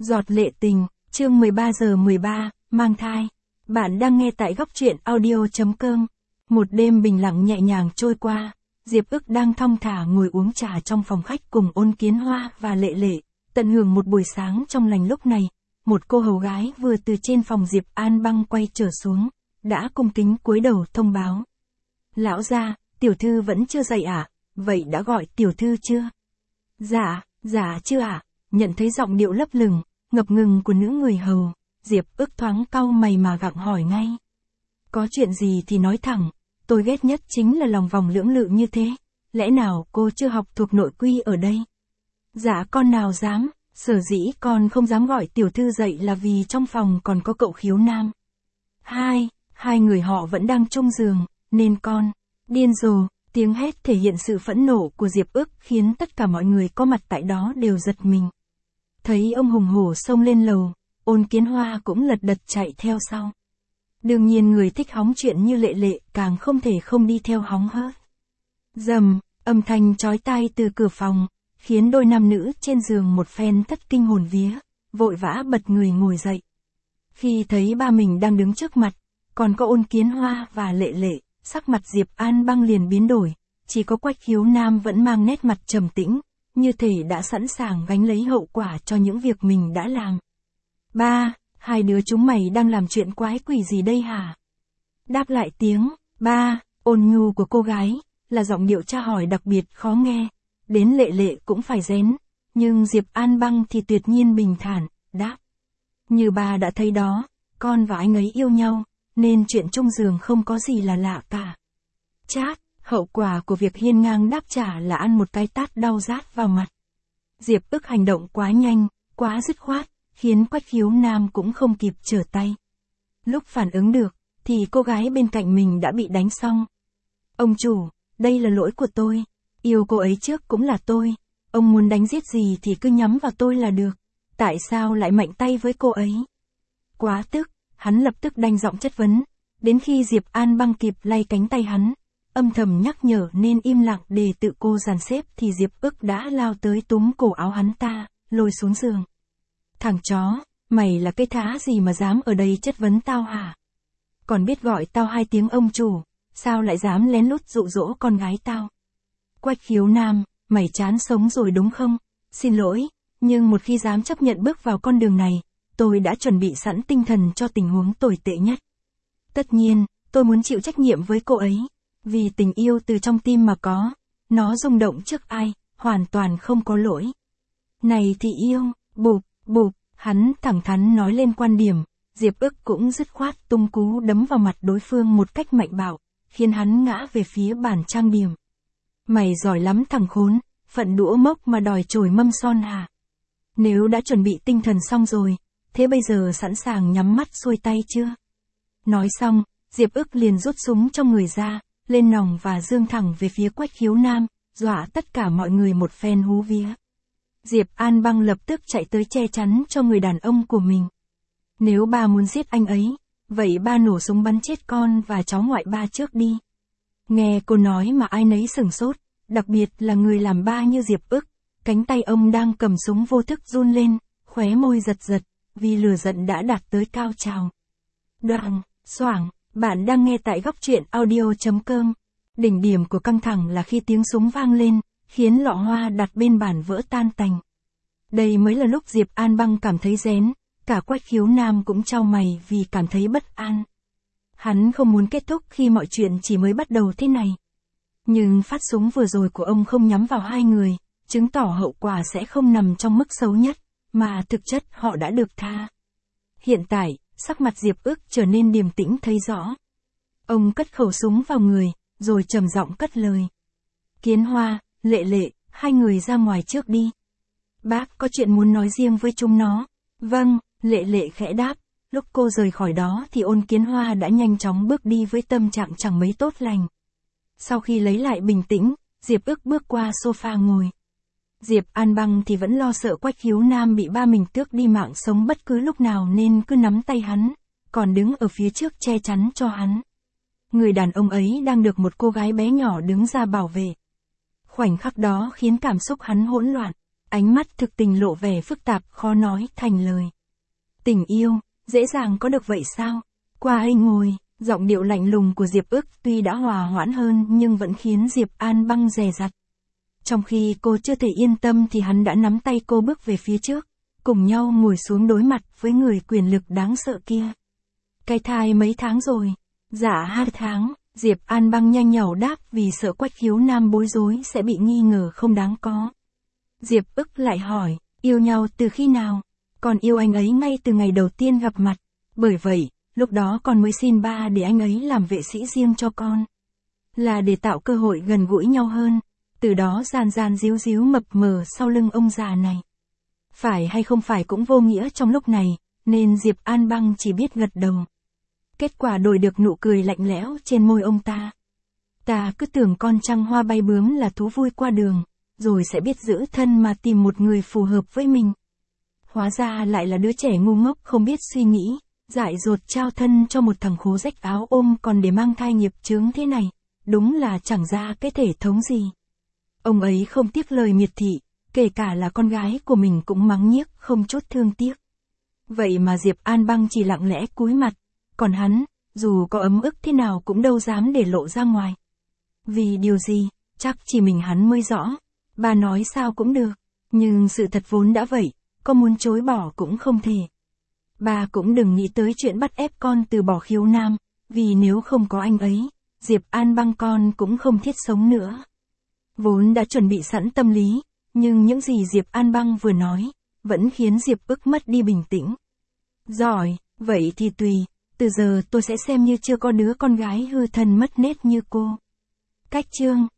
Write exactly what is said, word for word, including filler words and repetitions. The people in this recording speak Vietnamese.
Giọt lệ tình, chương mười ba giờ mười ba, mang thai. Bạn đang nghe tại góc truyện audio.com. Một đêm bình lặng nhẹ nhàng trôi qua, Diệp Ức đang thong thả ngồi uống trà trong phòng khách cùng Ôn Kiến Hoa và Lệ Lệ, tận hưởng một buổi sáng trong lành. Lúc này, một cô hầu gái vừa từ trên phòng Diệp An Băng quay trở xuống, đã cung kính cúi đầu thông báo. Lão gia, tiểu thư vẫn chưa dậy à, vậy đã gọi tiểu thư chưa? Dạ, dạ chưa ạ. Nhận thấy giọng điệu lấp lửng, ngập ngừng của nữ người hầu, Diệp Ức thoáng cau mày mà gặng hỏi ngay. Có chuyện gì thì nói thẳng, tôi ghét nhất chính là lòng vòng lưỡng lự như thế, lẽ nào cô chưa học thuộc nội quy ở đây? Dạ con nào dám, sở dĩ con không dám gọi tiểu thư dậy là vì trong phòng còn có cậu Khiếu Nam. Hai, hai người họ vẫn đang chung giường, nên con, điên rồ. Tiếng hét thể hiện sự phẫn nộ của Diệp Ức khiến tất cả mọi người có mặt tại đó đều giật mình. Thấy ông hùng hổ xông lên lầu, Ôn Kiến Hoa cũng lật đật chạy theo sau. Đương nhiên người thích hóng chuyện như Lệ Lệ càng không thể không đi theo hóng hớt. Rầm, âm thanh chói tai từ cửa phòng, khiến đôi nam nữ trên giường một phen thất kinh hồn vía, vội vã bật người ngồi dậy. Khi thấy ba mình đang đứng trước mặt, còn có Ôn Kiến Hoa và Lệ Lệ, sắc mặt Diệp An Băng liền biến đổi, chỉ có Quách Khiếu Nam vẫn mang nét mặt trầm tĩnh, như thể đã sẵn sàng gánh lấy hậu quả cho những việc mình đã làm. Ba, hai đứa chúng mày đang làm chuyện quái quỷ gì đây hả? Đáp lại tiếng, ba, ôn nhu của cô gái, là giọng điệu tra hỏi đặc biệt khó nghe, đến Lệ Lệ cũng phải rén, nhưng Diệp An Băng thì tuyệt nhiên bình thản, đáp. Như ba đã thấy đó, con và anh ấy yêu nhau, nên chuyện chung giường không có gì là lạ cả. Chát, hậu quả của việc hiên ngang đáp trả là ăn một cái tát đau rát vào mặt. Diệp Ức hành động quá nhanh, quá dứt khoát, khiến Quách Khiếu Nam cũng không kịp trở tay. Lúc phản ứng được, thì cô gái bên cạnh mình đã bị đánh xong. Ông chủ, đây là lỗi của tôi, yêu cô ấy trước cũng là tôi, ông muốn đánh giết gì thì cứ nhắm vào tôi là được, tại sao lại mạnh tay với cô ấy? Quá tức, hắn lập tức đanh giọng chất vấn, đến khi Diệp An Băng kịp lay cánh tay hắn, âm thầm nhắc nhở nên im lặng để tự cô dàn xếp thì Diệp Ức đã lao tới túm cổ áo hắn ta, lôi xuống giường. Thằng chó, mày là cái thá gì mà dám ở đây chất vấn tao hả? Còn biết gọi tao hai tiếng ông chủ, sao lại dám lén lút dụ dỗ con gái tao? Quách Khiếu Nam, mày chán sống rồi đúng không? Xin lỗi, nhưng một khi dám chấp nhận bước vào con đường này, tôi đã chuẩn bị sẵn tinh thần cho tình huống tồi tệ nhất. Tất nhiên, tôi muốn chịu trách nhiệm với cô ấy, vì tình yêu từ trong tim mà có, nó rung động trước ai, hoàn toàn không có lỗi. Này thì yêu, bụp, bụp, hắn thẳng thắn nói lên quan điểm, Diệp Ức cũng dứt khoát tung cú đấm vào mặt đối phương một cách mạnh bạo, khiến hắn ngã về phía bàn trang điểm. Mày giỏi lắm thằng khốn, phận đũa mốc mà đòi chổi mâm son hả? Nếu đã chuẩn bị tinh thần xong rồi, thế bây giờ sẵn sàng nhắm mắt xuôi tay chưa? Nói xong, Diệp Ức liền rút súng trong người ra, lên nòng và giương thẳng về phía Quách Khiếu Nam, dọa tất cả mọi người một phen hú vía. Diệp An Băng lập tức chạy tới che chắn cho người đàn ông của mình. Nếu ba muốn giết anh ấy, vậy ba nổ súng bắn chết con và cháu ngoại ba trước đi. Nghe cô nói mà ai nấy sửng sốt, đặc biệt là người làm ba như Diệp Ức, cánh tay ông đang cầm súng vô thức run lên, khóe môi giật giật, vì lửa giận đã đạt tới cao trào. Đoạn, xoảng, bạn đang nghe tại góc truyện audio.com. Đỉnh điểm của căng thẳng là khi tiếng súng vang lên, khiến lọ hoa đặt bên bàn vỡ tan tành. Đây mới là lúc Diệp An Băng cảm thấy rén, cả Quách Khiếu Nam cũng chau mày vì cảm thấy bất an. Hắn không muốn kết thúc khi mọi chuyện chỉ mới bắt đầu thế này. Nhưng phát súng vừa rồi của ông không nhắm vào hai người, chứng tỏ hậu quả sẽ không nằm trong mức xấu nhất, mà thực chất họ đã được tha. Hiện tại, sắc mặt Diệp Ức trở nên điềm tĩnh thấy rõ. Ông cất khẩu súng vào người, rồi trầm giọng cất lời. Kiến Hoa, Lệ Lệ, hai người ra ngoài trước đi. Bác có chuyện muốn nói riêng với chúng nó. Vâng, Lệ Lệ khẽ đáp. Lúc cô rời khỏi đó thì Ôn Kiến Hoa đã nhanh chóng bước đi với tâm trạng chẳng mấy tốt lành. Sau khi lấy lại bình tĩnh, Diệp Ức bước qua sofa ngồi. Diệp An Băng thì vẫn lo sợ Quách Khiếu Nam bị ba mình tước đi mạng sống bất cứ lúc nào nên cứ nắm tay hắn, còn đứng ở phía trước che chắn cho hắn. Người đàn ông ấy đang được một cô gái bé nhỏ đứng ra bảo vệ. Khoảnh khắc đó khiến cảm xúc hắn hỗn loạn. Ánh mắt thực tình lộ vẻ phức tạp khó nói thành lời. Tình yêu, dễ dàng có được vậy sao? Qua ấy ngồi, giọng điệu lạnh lùng của Diệp Ức tuy đã hòa hoãn hơn nhưng vẫn khiến Diệp An Băng dè dặt. Trong khi cô chưa thể yên tâm thì hắn đã nắm tay cô bước về phía trước, cùng nhau ngồi xuống đối mặt với người quyền lực đáng sợ kia. Cái thai mấy tháng rồi? Dạ hai tháng, Diệp An Băng nhanh nhảu đáp vì sợ Quách Khiếu Nam bối rối sẽ bị nghi ngờ không đáng có. Diệp Ức lại hỏi, yêu nhau từ khi nào? Còn yêu anh ấy ngay từ ngày đầu tiên gặp mặt. Bởi vậy, lúc đó con mới xin ba để anh ấy làm vệ sĩ riêng cho con. Là để tạo cơ hội gần gũi nhau hơn. Từ đó gian gian díu díu mập mờ sau lưng ông già này. Phải hay không phải cũng vô nghĩa trong lúc này, nên Diệp An Băng chỉ biết gật đầu. Kết quả đổi được nụ cười lạnh lẽo trên môi ông ta. Ta cứ tưởng con trăng hoa bay bướm là thú vui qua đường, rồi sẽ biết giữ thân mà tìm một người phù hợp với mình. Hóa ra lại là đứa trẻ ngu ngốc không biết suy nghĩ, dại dột trao thân cho một thằng khố rách áo ôm còn để mang thai nghiệp chướng thế này, đúng là chẳng ra cái thể thống gì. Ông ấy không tiếc lời miệt thị, kể cả là con gái của mình cũng mắng nhiếc không chút thương tiếc. Vậy mà Diệp An Băng chỉ lặng lẽ cúi mặt, còn hắn, dù có ấm ức thế nào cũng đâu dám để lộ ra ngoài. Vì điều gì, chắc chỉ mình hắn mới rõ. Bà nói sao cũng được, nhưng sự thật vốn đã vậy, có muốn chối bỏ cũng không thể. Bà cũng đừng nghĩ tới chuyện bắt ép con từ bỏ Khiếu Nam, vì nếu không có anh ấy, Diệp An Băng con cũng không thiết sống nữa. Vốn đã chuẩn bị sẵn tâm lý, nhưng những gì Diệp An Băng vừa nói, vẫn khiến Diệp Ức mất đi bình tĩnh. Giỏi, vậy thì tùy, từ giờ tôi sẽ xem như chưa có đứa con gái hư thân mất nết như cô. Cách chương